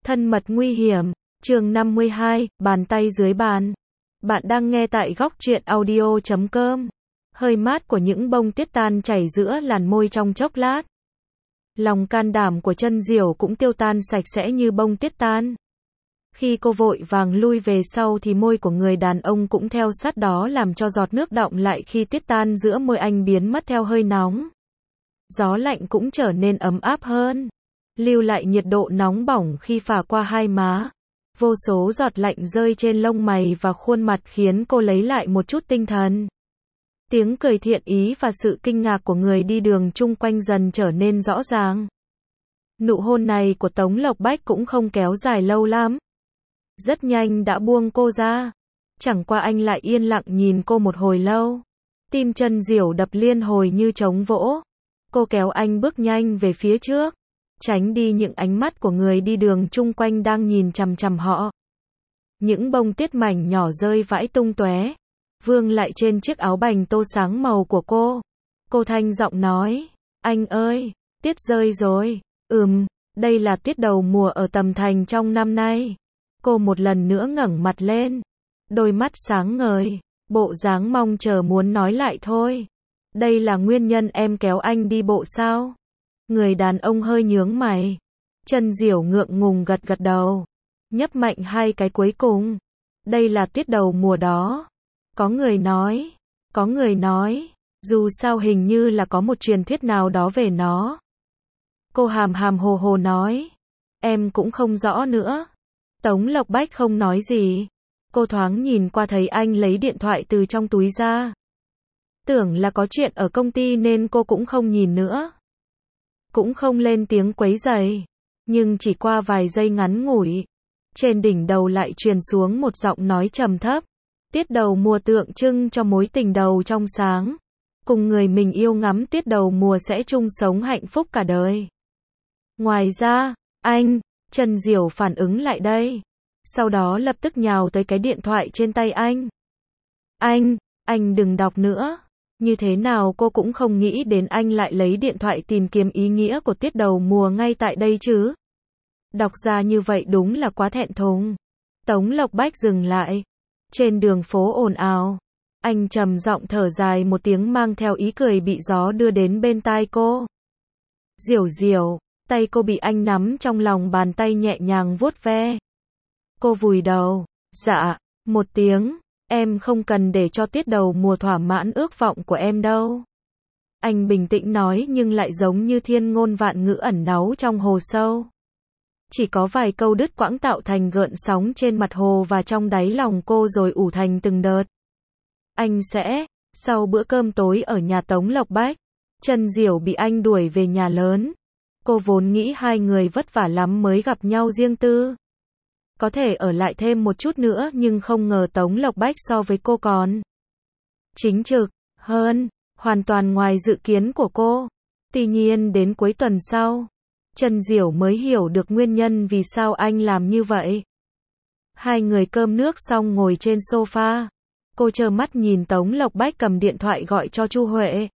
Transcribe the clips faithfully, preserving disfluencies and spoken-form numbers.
Thân mật nguy hiểm, chương năm mươi hai, bàn tay dưới bàn. Bạn đang nghe tại góc truyện audio chấm com. Hơi mát của những bông tuyết tan chảy giữa làn môi trong chốc lát. Lòng can đảm của Chân Diểu cũng tiêu tan sạch sẽ như bông tuyết tan. Khi cô vội vàng lui về sau thì môi của người đàn ông cũng theo sát đó, làm cho giọt nước đọng lại khi tuyết tan giữa môi anh biến mất theo hơi nóng. Gió lạnh cũng trở nên ấm áp hơn, lưu lại nhiệt độ nóng bỏng khi phả qua hai má. Vô số giọt lạnh rơi trên lông mày và khuôn mặt khiến cô lấy lại một chút tinh thần. Tiếng cười thiện ý và sự kinh ngạc của người đi đường chung quanh dần trở nên rõ ràng. Nụ hôn này của Tống Lộc Bách cũng không kéo dài lâu lắm. Rất nhanh đã buông cô ra. Chẳng qua anh lại yên lặng nhìn cô một hồi lâu. Tim Chân Diểu đập liên hồi như trống vỗ. Cô kéo anh bước nhanh về phía trước, tránh đi những ánh mắt của người đi đường chung quanh đang nhìn chằm chằm họ. Những bông tuyết mảnh nhỏ rơi vãi tung tóe, vương lại trên chiếc áo bành tô sáng màu của cô. Cô thanh giọng nói, anh ơi, tuyết rơi rồi. Ừm, đây là tuyết đầu mùa ở Tầm Thành trong năm nay. Cô một lần nữa ngẩng mặt lên, đôi mắt sáng ngời, bộ dáng mong chờ muốn nói lại thôi. Đây là nguyên nhân em kéo anh đi bộ sao? Người đàn ông hơi nhướng mày. Chân Diểu ngượng ngùng gật gật đầu, nhấp mạnh hai cái cuối cùng. Đây là tuyết đầu mùa đó. Có người nói, có người nói, dù sao hình như là có một truyền thuyết nào đó về nó. Cô hàm hàm hồ hồ nói, em cũng không rõ nữa. Tống Lộc Bách không nói gì. Cô thoáng nhìn qua thấy anh lấy điện thoại từ trong túi ra. Tưởng là có chuyện ở công ty nên cô cũng không nhìn nữa. Cũng không lên tiếng quấy rầy. Nhưng chỉ qua vài giây ngắn ngủi, trên đỉnh đầu lại truyền xuống một giọng nói trầm thấp. Tuyết đầu mùa tượng trưng cho mối tình đầu trong sáng. Cùng người mình yêu ngắm tuyết đầu mùa sẽ chung sống hạnh phúc cả đời. Ngoài ra, anh, Chân Diểu phản ứng lại đây. Sau đó lập tức nhào tới cái điện thoại trên tay anh. Anh, anh đừng đọc nữa. Như thế nào cô cũng không nghĩ đến anh lại lấy điện thoại tìm kiếm ý nghĩa của tuyết đầu mùa ngay tại đây chứ. Đọc ra như vậy đúng là quá thẹn thùng. Tống Lộc Bách dừng lại. Trên đường phố ồn ào. Anh trầm giọng thở dài một tiếng mang theo ý cười bị gió đưa đến bên tai cô. Diểu Diểu, tay cô bị anh nắm trong lòng bàn tay nhẹ nhàng vuốt ve. Cô vùi đầu. Dạ, một tiếng. Em không cần để cho tuyết đầu mùa thỏa mãn ước vọng của em đâu. Anh bình tĩnh nói nhưng lại giống như thiên ngôn vạn ngữ ẩn náu trong hồ sâu. Chỉ có vài câu đứt quãng tạo thành gợn sóng trên mặt hồ và trong đáy lòng cô rồi ủ thành từng đợt. Anh sẽ, sau bữa cơm tối ở nhà Tống Lộc Bách, Chân Diểu bị anh đuổi về nhà lớn. Cô vốn nghĩ hai người vất vả lắm mới gặp nhau riêng tư. Có thể ở lại thêm một chút nữa nhưng không ngờ Tống Lộc Bách so với cô còn chính trực hơn, hoàn toàn ngoài dự kiến của cô. Tuy nhiên đến cuối tuần sau, Chân Diểu mới hiểu được nguyên nhân vì sao anh làm như vậy. Hai người cơm nước xong ngồi trên sofa. Cô trơ mắt nhìn Tống Lộc Bách cầm điện thoại gọi cho Chu Huệ.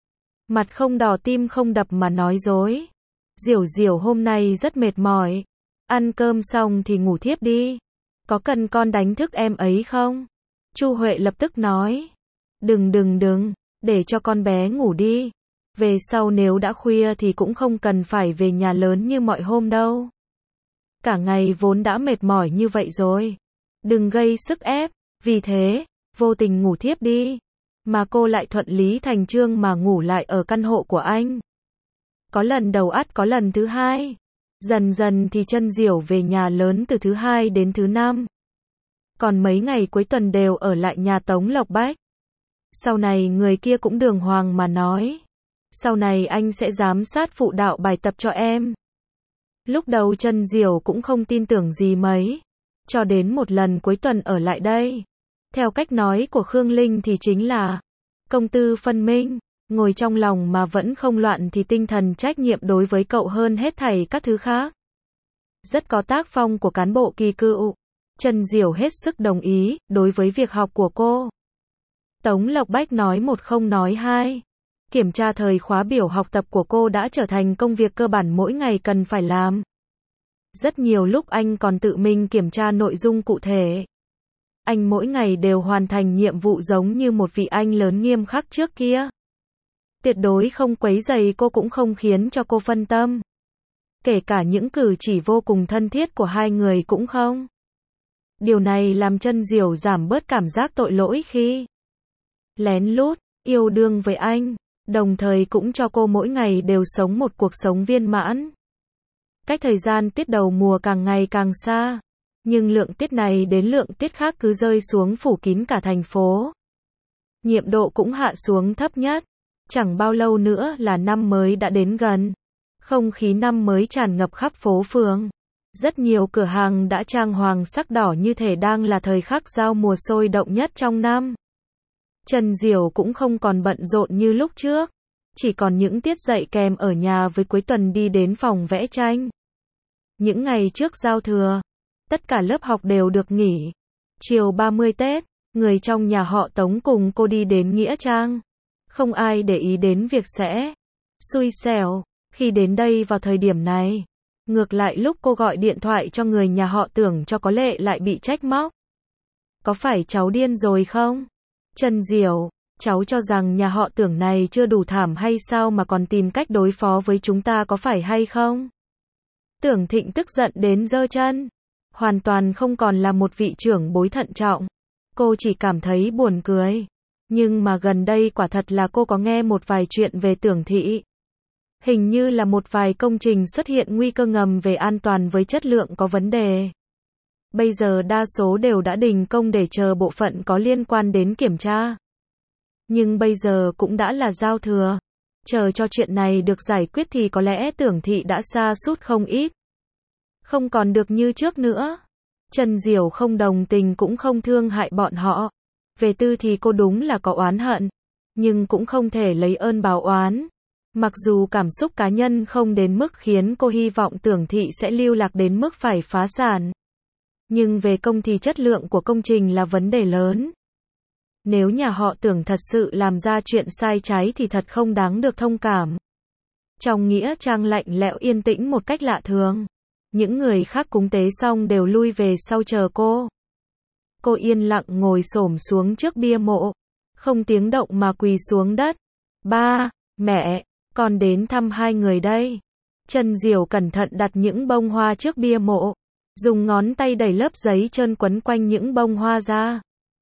Mặt không đỏ tim không đập mà nói dối. Diểu Diểu hôm nay rất mệt mỏi. Ăn cơm xong thì ngủ thiếp đi. Có cần con đánh thức em ấy không? Chu Huệ lập tức nói. Đừng đừng đừng, để cho con bé ngủ đi. Về sau nếu đã khuya thì cũng không cần phải về nhà lớn như mọi hôm đâu. Cả ngày vốn đã mệt mỏi như vậy rồi. Đừng gây sức ép, vì thế, vô tình ngủ thiếp đi. Mà cô lại thuận lý thành chương mà ngủ lại ở căn hộ của anh. Có lần đầu ắt có lần thứ hai. Dần dần thì Chân Diểu về nhà lớn từ thứ hai đến thứ năm. Còn mấy ngày cuối tuần đều ở lại nhà Tống Lộc Bách. Sau này người kia cũng đường hoàng mà nói. Sau này anh sẽ giám sát phụ đạo bài tập cho em. Lúc đầu Chân Diểu cũng không tin tưởng gì mấy. Cho đến một lần cuối tuần ở lại đây. Theo cách nói của Khương Linh thì chính là công tư phân minh. Ngồi trong lòng mà vẫn không loạn thì tinh thần trách nhiệm đối với cậu hơn hết thảy các thứ khác. Rất có tác phong của cán bộ kỳ cựu. Chân Diểu hết sức đồng ý đối với việc học của cô. Tống Lộc Bách nói một không nói hai. Kiểm tra thời khóa biểu học tập của cô đã trở thành công việc cơ bản mỗi ngày cần phải làm. Rất nhiều lúc anh còn tự mình kiểm tra nội dung cụ thể. Anh mỗi ngày đều hoàn thành nhiệm vụ giống như một vị anh lớn nghiêm khắc trước kia. Tuyệt đối không quấy rầy cô cũng không khiến cho cô phân tâm. Kể cả những cử chỉ vô cùng thân thiết của hai người cũng không. Điều này làm Chân Diểu giảm bớt cảm giác tội lỗi khi lén lút yêu đương với anh, đồng thời cũng cho cô mỗi ngày đều sống một cuộc sống viên mãn. Cách thời gian tiết đầu mùa càng ngày càng xa, nhưng lượng tiết này đến lượng tiết khác cứ rơi xuống phủ kín cả thành phố. Nhiệt độ cũng hạ xuống thấp nhất. Chẳng bao lâu nữa là năm mới đã đến gần. Không khí năm mới tràn ngập khắp phố phường. Rất nhiều cửa hàng đã trang hoàng sắc đỏ như thể đang là thời khắc giao mùa sôi động nhất trong năm. Chân Diểu cũng không còn bận rộn như lúc trước. Chỉ còn những tiết dạy kèm ở nhà với cuối tuần đi đến phòng vẽ tranh. Những ngày trước giao thừa, tất cả lớp học đều được nghỉ. Chiều ba mươi Tết, người trong nhà họ Tống cùng cô đi đến Nghĩa Trang. Không ai để ý đến việc sẽ xui xẻo khi đến đây vào thời điểm này. Ngược lại lúc cô gọi điện thoại cho người nhà họ Tưởng cho có lệ lại bị trách móc. Có phải cháu điên rồi không? Chân Diểu, cháu cho rằng nhà họ Tưởng này chưa đủ thảm hay sao mà còn tìm cách đối phó với chúng ta có phải hay không? Tưởng Thịnh tức giận đến giơ chân. Hoàn toàn không còn là một vị trưởng bối thận trọng. Cô chỉ cảm thấy buồn cười. Nhưng mà gần đây quả thật là cô có nghe một vài chuyện về Tưởng Thị. Hình như là một vài công trình xuất hiện nguy cơ ngầm về an toàn với chất lượng có vấn đề. Bây giờ đa số đều đã đình công để chờ bộ phận có liên quan đến kiểm tra. Nhưng bây giờ cũng đã là giao thừa. Chờ cho chuyện này được giải quyết thì có lẽ Tưởng Thị đã sa sút không ít. Không còn được như trước nữa. Chân Diểu không đồng tình cũng không thương hại bọn họ. Về tư thì cô đúng là có oán hận. Nhưng cũng không thể lấy ơn báo oán. Mặc dù cảm xúc cá nhân không đến mức khiến cô hy vọng Tưởng Thị sẽ lưu lạc đến mức phải phá sản. Nhưng về công thì chất lượng của công trình là vấn đề lớn. Nếu nhà họ Tưởng thật sự làm ra chuyện sai trái thì thật không đáng được thông cảm. Trong Nghĩa Trang lạnh lẽo yên tĩnh một cách lạ thường. Những người khác cúng tế xong đều lui về sau chờ cô. Cô yên lặng ngồi xổm xuống trước bia mộ. Không tiếng động mà quỳ xuống đất. Ba, mẹ, con đến thăm hai người đây. Chân Diểu cẩn thận đặt những bông hoa trước bia mộ. Dùng ngón tay đẩy lớp giấy trơn quấn quanh những bông hoa ra.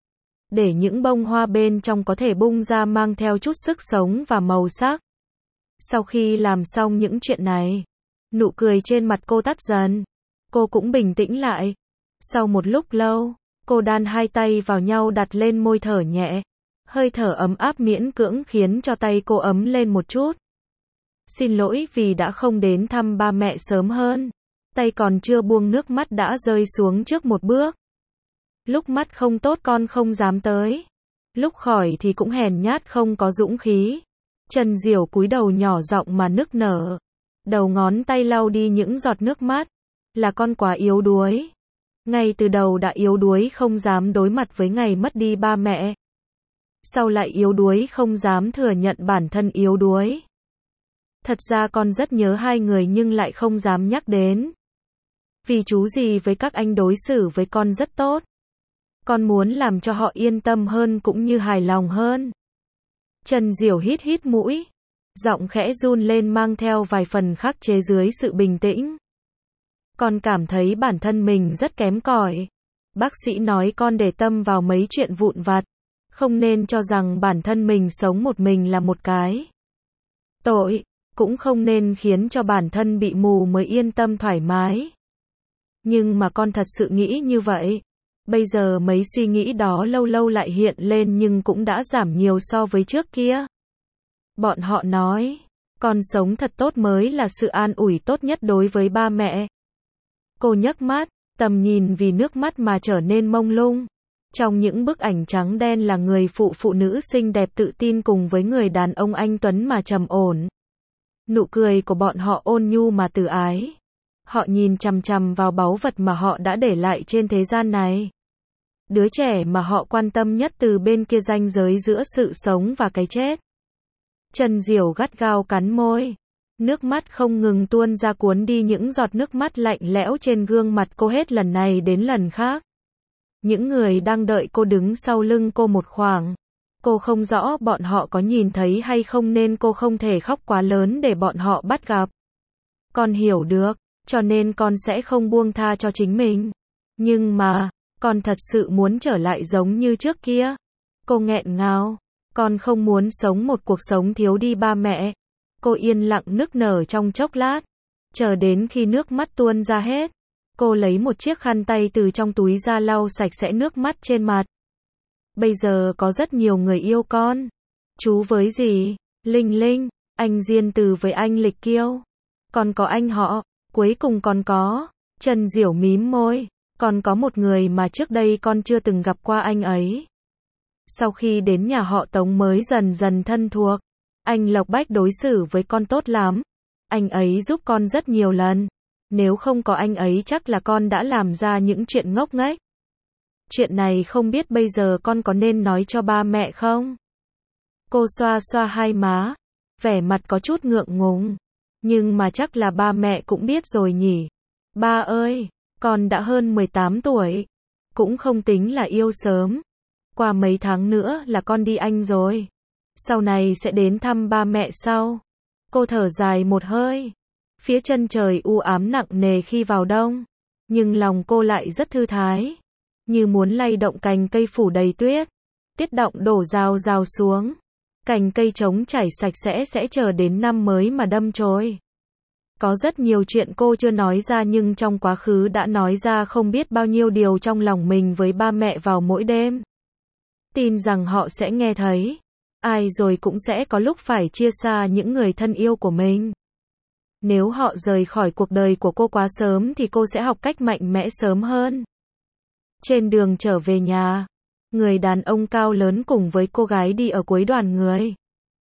Để những bông hoa bên trong có thể bung ra mang theo chút sức sống và màu sắc. Sau khi làm xong những chuyện này, nụ cười trên mặt cô tắt dần. Cô cũng bình tĩnh lại. Sau một lúc lâu, cô đan hai tay vào nhau đặt lên môi thở nhẹ. Hơi thở ấm áp miễn cưỡng khiến cho tay cô ấm lên một chút. Xin lỗi vì đã không đến thăm ba mẹ sớm hơn. Tay còn chưa buông nước mắt đã rơi xuống trước một bước. Lúc mắt không tốt con không dám tới. Lúc khỏi thì cũng hèn nhát không có dũng khí. Chân Diểu cúi đầu nhỏ giọng mà nức nở. Đầu ngón tay lau đi những giọt nước mắt. Là con quá yếu đuối. Ngay từ đầu đã yếu đuối không dám đối mặt với ngày mất đi ba mẹ. Sau lại yếu đuối không dám thừa nhận bản thân yếu đuối. Thật ra con rất nhớ hai người nhưng lại không dám nhắc đến. Vì chú gì với các anh đối xử với con rất tốt. Con muốn làm cho họ yên tâm hơn cũng như hài lòng hơn. Chân Diểu hít hít mũi. Giọng khẽ run lên mang theo vài phần khắc chế dưới sự bình tĩnh. Con cảm thấy bản thân mình rất kém cỏi. Bác sĩ nói con để tâm vào mấy chuyện vụn vặt. Không nên cho rằng bản thân mình sống một mình là một cái tội. Cũng không nên khiến cho bản thân bị mù mới yên tâm thoải mái. Nhưng mà con thật sự nghĩ như vậy. Bây giờ mấy suy nghĩ đó lâu lâu lại hiện lên nhưng cũng đã giảm nhiều so với trước kia. Bọn họ nói, con sống thật tốt mới là sự an ủi tốt nhất đối với ba mẹ. Cô nhấc mắt, tầm nhìn vì nước mắt mà trở nên mông lung. Trong những bức ảnh trắng đen là người phụ phụ nữ xinh đẹp tự tin cùng với người đàn ông anh tuấn mà trầm ổn. Nụ cười của bọn họ ôn nhu mà từ ái. Họ nhìn chằm chằm vào báu vật mà họ đã để lại trên thế gian này. Đứa trẻ mà họ quan tâm nhất từ bên kia ranh giới giữa sự sống và cái chết. Chân Diểu gắt gao cắn môi. Nước mắt không ngừng tuôn ra cuốn đi những giọt nước mắt lạnh lẽo trên gương mặt cô hết lần này đến lần khác. Những người đang đợi cô đứng sau lưng cô một khoảng. Cô không rõ bọn họ có nhìn thấy hay không nên cô không thể khóc quá lớn để bọn họ bắt gặp. Con hiểu được, cho nên con sẽ không buông tha cho chính mình. Nhưng mà, con thật sự muốn trở lại giống như trước kia. Cô nghẹn ngào. Con không muốn sống một cuộc sống thiếu đi ba mẹ. Cô yên lặng nức nở trong chốc lát. Chờ đến khi nước mắt tuôn ra hết. Cô lấy một chiếc khăn tay từ trong túi ra lau sạch sẽ nước mắt trên mặt. Bây giờ có rất nhiều người yêu con. Chú với dì, Linh Linh, anh Diên Từ với anh Lịch Kiêu. Còn có anh họ, cuối cùng còn có. Trần Diểu mím môi. Còn có một người mà trước đây con chưa từng gặp qua anh ấy. Sau khi đến nhà họ Tống mới dần dần thân thuộc. Anh Lộc Bách đối xử với con tốt lắm. Anh ấy giúp con rất nhiều lần. Nếu không có anh ấy chắc là con đã làm ra những chuyện ngốc nghếch. Chuyện này không biết bây giờ con có nên nói cho ba mẹ không? Cô xoa xoa hai má. Vẻ mặt có chút ngượng ngùng. Nhưng mà chắc là ba mẹ cũng biết rồi nhỉ. Ba ơi, con đã hơn mười tám tuổi. Cũng không tính là yêu sớm. Qua mấy tháng nữa là con đi Anh rồi. Sau này sẽ đến thăm ba mẹ sau. Cô thở dài một hơi. Phía chân trời u ám nặng nề khi vào đông. Nhưng lòng cô lại rất thư thái. Như muốn lay động cành cây phủ đầy tuyết. Tuyết động đổ rào rào xuống. Cành cây trống chảy sạch sẽ sẽ chờ đến năm mới mà đâm chồi. Có rất nhiều chuyện cô chưa nói ra nhưng trong quá khứ đã nói ra không biết bao nhiêu điều trong lòng mình với ba mẹ vào mỗi đêm. Tin rằng họ sẽ nghe thấy. Ai rồi cũng sẽ có lúc phải chia xa những người thân yêu của mình. Nếu họ rời khỏi cuộc đời của cô quá sớm thì cô sẽ học cách mạnh mẽ sớm hơn. Trên đường trở về nhà, người đàn ông cao lớn cùng với cô gái đi ở cuối đoàn người.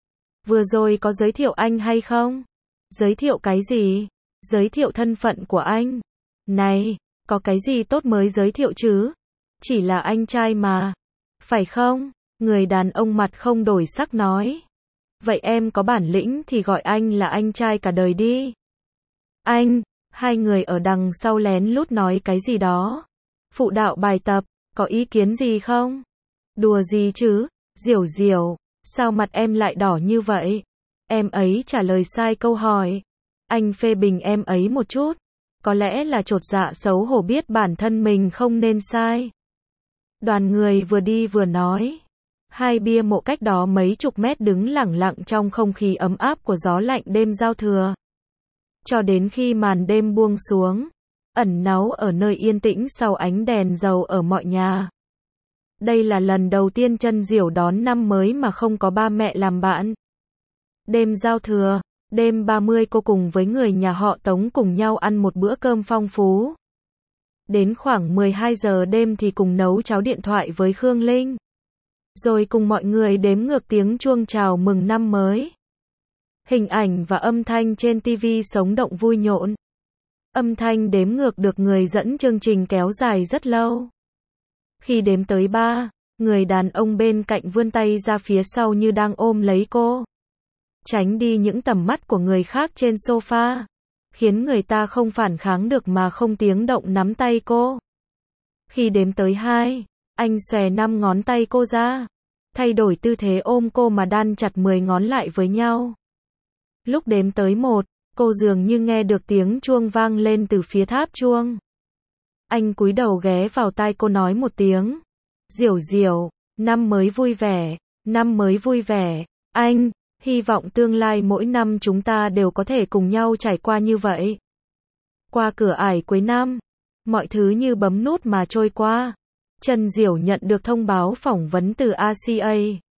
Vừa rồi có giới thiệu anh hay không? Giới thiệu cái gì? Giới thiệu thân phận của anh. Này, có cái gì tốt mới giới thiệu chứ? Chỉ là anh trai mà. Phải không? Người đàn ông mặt không đổi sắc nói. Vậy em có bản lĩnh thì gọi anh là anh trai cả đời đi. Anh, hai người ở đằng sau lén lút nói cái gì đó. Phụ đạo bài tập, có ý kiến gì không? Đùa gì chứ? Diểu Diểu, sao mặt em lại đỏ như vậy? Em ấy trả lời sai câu hỏi. Anh phê bình em ấy một chút. Có lẽ là chột dạ xấu hổ biết bản thân mình không nên sai. Đoàn người vừa đi vừa nói. Hai bia mộ cách đó mấy chục mét đứng lẳng lặng trong không khí ấm áp của gió lạnh đêm giao thừa. Cho đến khi màn đêm buông xuống, ẩn náu ở nơi yên tĩnh sau ánh đèn dầu ở mọi nhà. Đây là lần đầu tiên Trân Diểu đón năm mới mà không có ba mẹ làm bạn. Đêm giao thừa, đêm ba mươi cô cùng với người nhà họ Tống cùng nhau ăn một bữa cơm phong phú. Đến khoảng mười hai giờ đêm thì cùng nấu cháo điện thoại với Khương Linh. Rồi cùng mọi người đếm ngược tiếng chuông chào mừng năm mới. Hình ảnh và âm thanh trên ti vi sống động vui nhộn. Âm thanh đếm ngược được người dẫn chương trình kéo dài rất lâu. Khi đếm tới ba, người đàn ông bên cạnh vươn tay ra phía sau như đang ôm lấy cô. Tránh đi những tầm mắt của người khác trên sofa. Khiến người ta không phản kháng được mà không tiếng động nắm tay cô. Khi đếm tới hai, anh xòe năm ngón tay cô ra. Thay đổi tư thế ôm cô mà đan chặt mười ngón lại với nhau. Lúc đếm tới một, cô dường như nghe được tiếng chuông vang lên từ phía tháp chuông. Anh cúi đầu ghé vào tai cô nói một tiếng. Diểu Diểu, năm mới vui vẻ, năm mới vui vẻ. Anh, hy vọng tương lai mỗi năm chúng ta đều có thể cùng nhau trải qua như vậy. Qua cửa ải cuối năm, mọi thứ như bấm nút mà trôi qua. Trân Diểu nhận được thông báo phỏng vấn từ a xê a.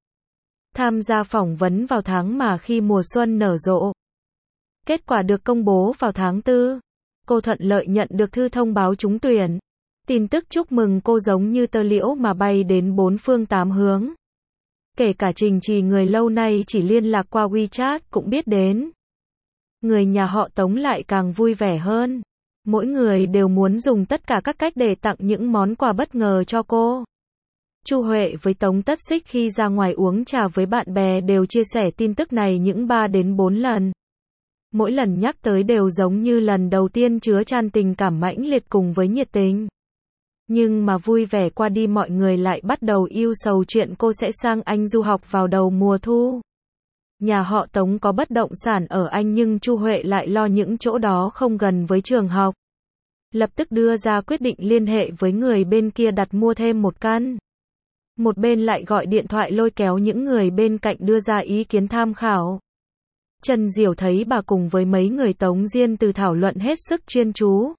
Tham gia phỏng vấn vào tháng mà khi mùa xuân nở rộ. Kết quả được công bố vào tháng tư. Cô thuận lợi nhận được thư thông báo trúng tuyển. Tin tức chúc mừng cô giống như tơ liễu mà bay đến bốn phương tám hướng. Kể cả Trình Trì người lâu nay chỉ liên lạc qua WeChat cũng biết đến. Người nhà họ Tống lại càng vui vẻ hơn. Mỗi người đều muốn dùng tất cả các cách để tặng những món quà bất ngờ cho cô. Chu Huệ với Tống Tất Xích khi ra ngoài uống trà với bạn bè đều chia sẻ tin tức này những ba đến bốn lần. Mỗi lần nhắc tới đều giống như lần đầu tiên chứa chan tình cảm mãnh liệt cùng với nhiệt tình. Nhưng mà vui vẻ qua đi mọi người lại bắt đầu ưu sầu chuyện cô sẽ sang Anh du học vào đầu mùa thu. Nhà họ Tống có bất động sản ở Anh nhưng Chu Huệ lại lo những chỗ đó không gần với trường học. Lập tức đưa ra quyết định liên hệ với người bên kia đặt mua thêm một căn. Một bên lại gọi điện thoại lôi kéo những người bên cạnh đưa ra ý kiến tham khảo. Trần Diểu thấy bà cùng với mấy người Tống Diên Từ thảo luận hết sức chuyên chú.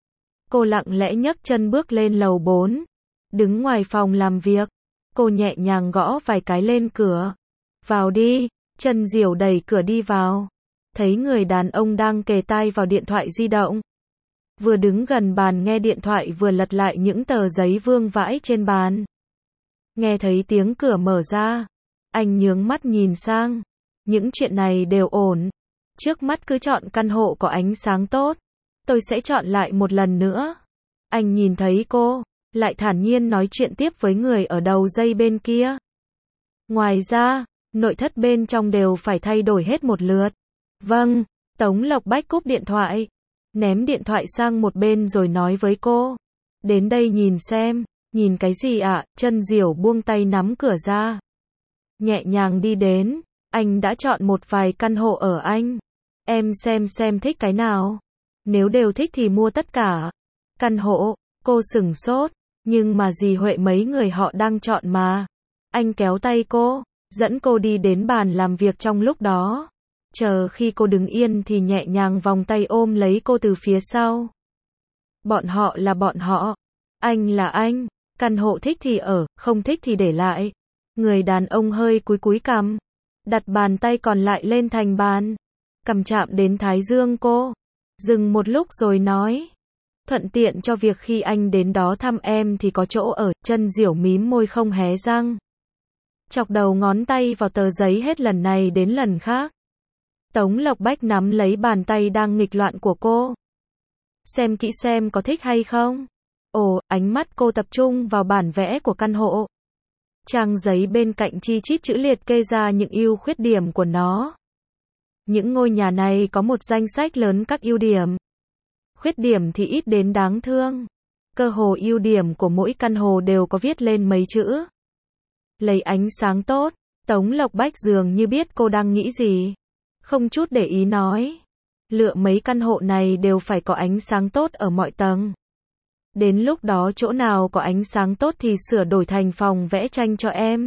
Cô lặng lẽ nhấc chân bước lên lầu bốn. Đứng ngoài phòng làm việc. Cô nhẹ nhàng gõ vài cái lên cửa. Vào đi. Trần Diểu đẩy cửa đi vào. Thấy người đàn ông đang kề tai vào điện thoại di động. Vừa đứng gần bàn nghe điện thoại vừa lật lại những tờ giấy vương vãi trên bàn. Nghe thấy tiếng cửa mở ra. Anh nhướng mắt nhìn sang. Những chuyện này đều ổn. Trước mắt cứ chọn căn hộ có ánh sáng tốt. Tôi sẽ chọn lại một lần nữa. Anh nhìn thấy cô, lại thản nhiên nói chuyện tiếp với người ở đầu dây bên kia. Ngoài ra, nội thất bên trong đều phải thay đổi hết một lượt. Vâng, Tống Lộc Bách cúp điện thoại. Ném điện thoại sang một bên rồi nói với cô. Đến đây nhìn xem. Nhìn cái gì ạ? À? Trần Diểu buông tay nắm cửa ra. Nhẹ nhàng đi đến. Anh đã chọn một vài căn hộ ở Anh. Em xem xem thích cái nào. Nếu đều thích thì mua tất cả. Căn hộ, cô sửng sốt. Nhưng mà dì Huệ mấy người họ đang chọn mà. Anh kéo tay cô, dẫn cô đi đến bàn làm việc trong lúc đó. Chờ khi cô đứng yên thì nhẹ nhàng vòng tay ôm lấy cô từ phía sau. Bọn họ là bọn họ. Anh là anh. Căn hộ thích thì ở, không thích thì để lại. Người đàn ông hơi cúi cúi cằm. Đặt bàn tay còn lại lên thành bàn. Cầm chạm đến thái dương cô. Dừng một lúc rồi nói. Thuận tiện cho việc khi anh đến đó thăm em thì có chỗ ở. Trần Diểu mím môi không hé răng. Chọc đầu ngón tay vào tờ giấy hết lần này đến lần khác. Tống Lộc Bách nắm lấy bàn tay đang nghịch loạn của cô. Xem kỹ xem có thích hay không. Ồ, ánh mắt cô tập trung vào bản vẽ của căn hộ. Trang giấy bên cạnh chi chít chữ liệt kê ra những ưu khuyết điểm của nó. Những ngôi nhà này có một danh sách lớn các ưu điểm. Khuyết điểm thì ít đến đáng thương. Cơ hồ ưu điểm của mỗi căn hộ đều có viết lên mấy chữ. Lấy ánh sáng tốt. Tống Lộc Bách dường như biết cô đang nghĩ gì. Không chút để ý nói. Lựa mấy căn hộ này đều phải có ánh sáng tốt ở mọi tầng. Đến lúc đó chỗ nào có ánh sáng tốt thì sửa đổi thành phòng vẽ tranh cho em.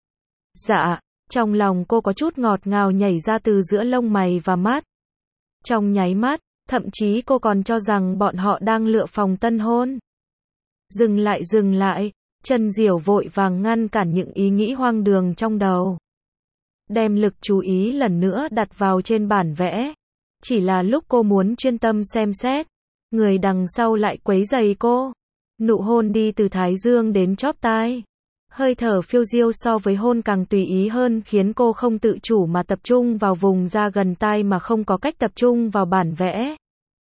Dạ, trong lòng cô có chút ngọt ngào nhảy ra từ giữa lông mày và mắt. Trong nháy mắt, thậm chí cô còn cho rằng bọn họ đang lựa phòng tân hôn. Dừng lại dừng lại, Trần Diểu vội vàng ngăn cản những ý nghĩ hoang đường trong đầu. Đem lực chú ý lần nữa đặt vào trên bản vẽ. Chỉ là lúc cô muốn chuyên tâm xem xét. Người đằng sau lại quấy rầy cô. Nụ hôn đi từ thái dương đến chóp tai. Hơi thở phiêu diêu so với hôn càng tùy ý hơn khiến cô không tự chủ mà tập trung vào vùng da gần tai mà không có cách tập trung vào bản vẽ.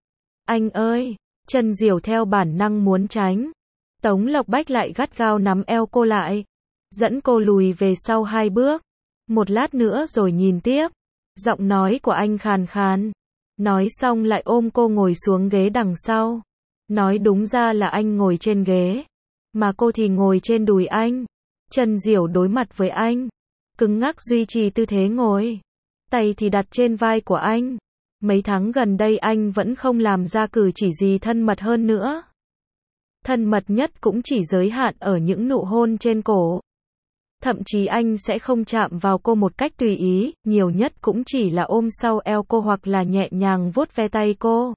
Anh ơi! Trần Diểu theo bản năng muốn tránh. Tống Lộc Bách lại gắt gao nắm eo cô lại. Dẫn cô lùi về sau hai bước. Một lát nữa rồi nhìn tiếp. Giọng nói của anh khàn khàn. Nói xong lại ôm cô ngồi xuống ghế đằng sau. Nói đúng ra là anh ngồi trên ghế. Mà cô thì ngồi trên đùi anh. Trần Diểu đối mặt với anh. Cứng ngắc duy trì tư thế ngồi. Tay thì đặt trên vai của anh. Mấy tháng gần đây anh vẫn không làm ra cử chỉ gì thân mật hơn nữa. Thân mật nhất cũng chỉ giới hạn ở những nụ hôn trên cổ. Thậm chí anh sẽ không chạm vào cô một cách tùy ý, nhiều nhất cũng chỉ là ôm sau eo cô hoặc là nhẹ nhàng vuốt ve tay cô.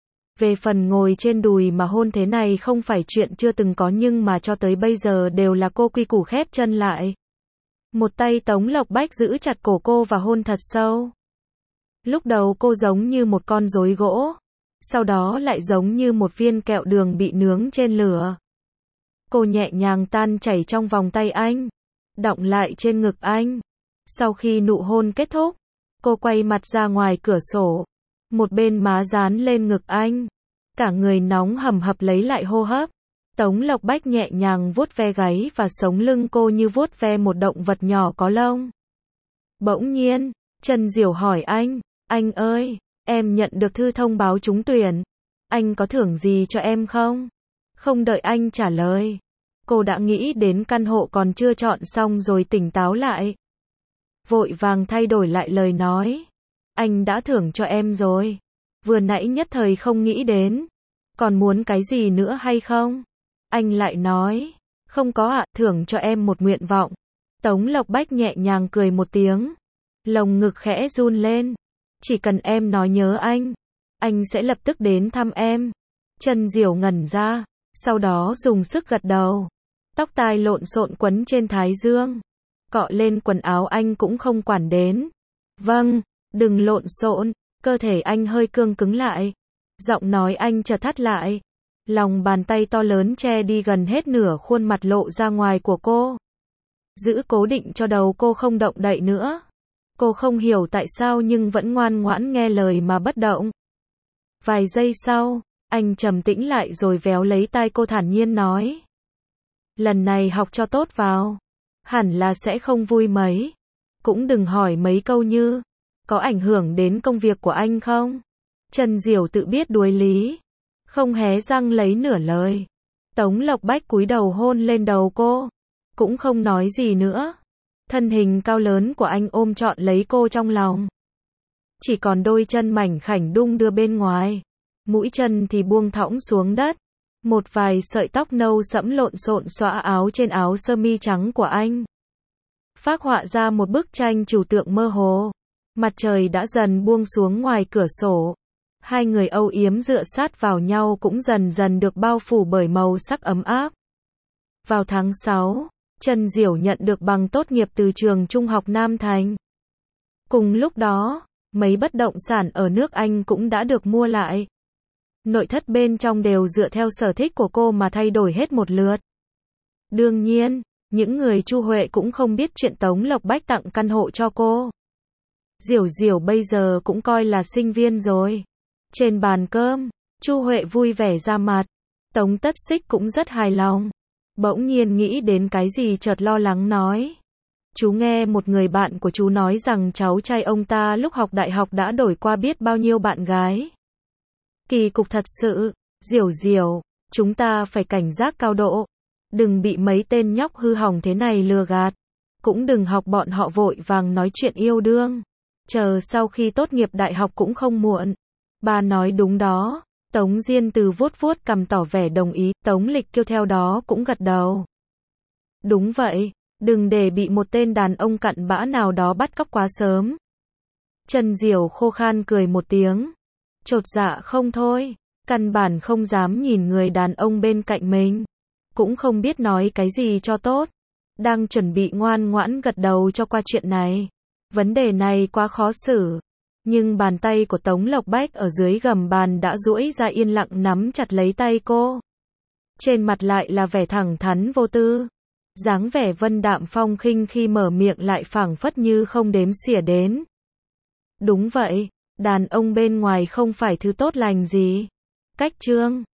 Về phần ngồi trên đùi mà hôn thế này không phải chuyện chưa từng có nhưng mà cho tới bây giờ đều là cô quy củ khép chân lại. Một tay Tống Lộc Bách giữ chặt cổ cô và hôn thật sâu. Lúc đầu cô giống như một con rối gỗ, sau đó lại giống như một viên kẹo đường bị nướng trên lửa. Cô nhẹ nhàng tan chảy trong vòng tay anh, đọng lại trên ngực anh. Sau khi nụ hôn kết thúc, cô quay mặt ra ngoài cửa sổ, một bên má dán lên ngực anh. Cả người nóng hầm hập lấy lại hô hấp. Tống Lộc Bách nhẹ nhàng vuốt ve gáy và sống lưng cô như vuốt ve một động vật nhỏ có lông. Bỗng nhiên, Trần Diểu hỏi anh, anh ơi, Em nhận được thư thông báo trúng tuyển. Anh có thưởng gì cho em không? Không đợi anh trả lời, cô đã nghĩ đến căn hộ còn chưa chọn xong rồi tỉnh táo lại. Vội vàng thay đổi lại lời nói. Anh đã thưởng cho em rồi. Vừa nãy nhất thời không nghĩ đến. Còn muốn cái gì nữa hay không? Anh lại nói. Không có ạ, thưởng cho em một nguyện vọng. Tống Lộc Bách nhẹ nhàng cười một tiếng. Lồng ngực khẽ run lên. Chỉ cần em nói nhớ anh, anh sẽ lập tức đến thăm em. Trần Diểu ngẩn ra, sau đó dùng sức gật đầu. Tóc tai lộn xộn quấn trên thái dương. Cọ lên quần áo anh cũng không quản đến. Vâng, đừng lộn xộn. Cơ thể anh hơi cương cứng lại. Giọng nói anh chợt thắt lại. Lòng bàn tay to lớn che đi gần hết nửa khuôn mặt lộ ra ngoài của cô. Giữ cố định cho đầu cô không động đậy nữa. Cô không hiểu tại sao nhưng vẫn ngoan ngoãn nghe lời mà bất động. Vài giây sau, anh trầm tĩnh lại rồi véo lấy tai cô thản nhiên nói. Lần này học cho tốt vào. Hẳn là sẽ không vui mấy. Cũng đừng hỏi mấy câu như, có ảnh hưởng đến công việc của anh không? Trần Diểu tự biết đuối lý. Không hé răng lấy nửa lời. Tống Lộc Bách cúi đầu hôn lên đầu cô. Cũng không nói gì nữa. Thân hình cao lớn của anh ôm trọn lấy cô trong lòng. Chỉ còn đôi chân mảnh khảnh đung đưa bên ngoài. Mũi chân thì buông thõng xuống đất. Một vài sợi tóc nâu sẫm lộn xộn xõa áo trên áo sơ mi trắng của anh. Phác họa ra một bức tranh trừu tượng mơ hồ. Mặt trời đã dần buông xuống ngoài cửa sổ. Hai người âu yếm dựa sát vào nhau cũng dần dần được bao phủ bởi màu sắc ấm áp. Vào tháng sáu, Trần Diểu nhận được bằng tốt nghiệp từ trường Trung học Nam Thành. Cùng lúc đó, mấy bất động sản ở nước Anh cũng đã được mua lại. Nội thất bên trong đều dựa theo sở thích của cô mà thay đổi hết một lượt. Đương nhiên, những người Chu Huệ cũng không biết chuyện Tống Lộc Bách tặng căn hộ cho cô. Diểu Diểu bây giờ cũng coi là sinh viên rồi. Trên bàn cơm, Chu Huệ vui vẻ ra mặt. Tống Tất Xích cũng rất hài lòng. Bỗng nhiên nghĩ đến cái gì chợt lo lắng nói. Chú nghe một người bạn của chú nói rằng cháu trai ông ta lúc học đại học đã đổi qua biết bao nhiêu bạn gái. Kỳ cục thật sự. Diểu Diểu, chúng ta phải cảnh giác cao độ. Đừng bị mấy tên nhóc hư hỏng thế này lừa gạt. Cũng đừng học bọn họ vội vàng nói chuyện yêu đương. Chờ sau khi tốt nghiệp đại học cũng không muộn. Bà nói đúng đó. Tống Diên Từ vuốt vuốt cằm tỏ vẻ đồng ý. Tống Lịch Kiêu theo đó cũng gật đầu. Đúng vậy. Đừng để bị một tên đàn ông cặn bã nào đó bắt cóc quá sớm. Trần Diểu khô khan cười một tiếng. Chột dạ không thôi. Căn bản không dám nhìn người đàn ông bên cạnh mình. Cũng không biết nói cái gì cho tốt. Đang chuẩn bị ngoan ngoãn gật đầu cho qua chuyện này. Vấn đề này quá khó xử. Nhưng bàn tay của Tống Lộc Bách ở dưới gầm bàn đã duỗi ra yên lặng nắm chặt lấy tay cô. Trên mặt lại là vẻ thẳng thắn vô tư. Dáng vẻ vân đạm phong khinh khi mở miệng lại phảng phất như không đếm xỉa đến. Đúng vậy, đàn ông bên ngoài không phải thứ tốt lành gì. Cách chương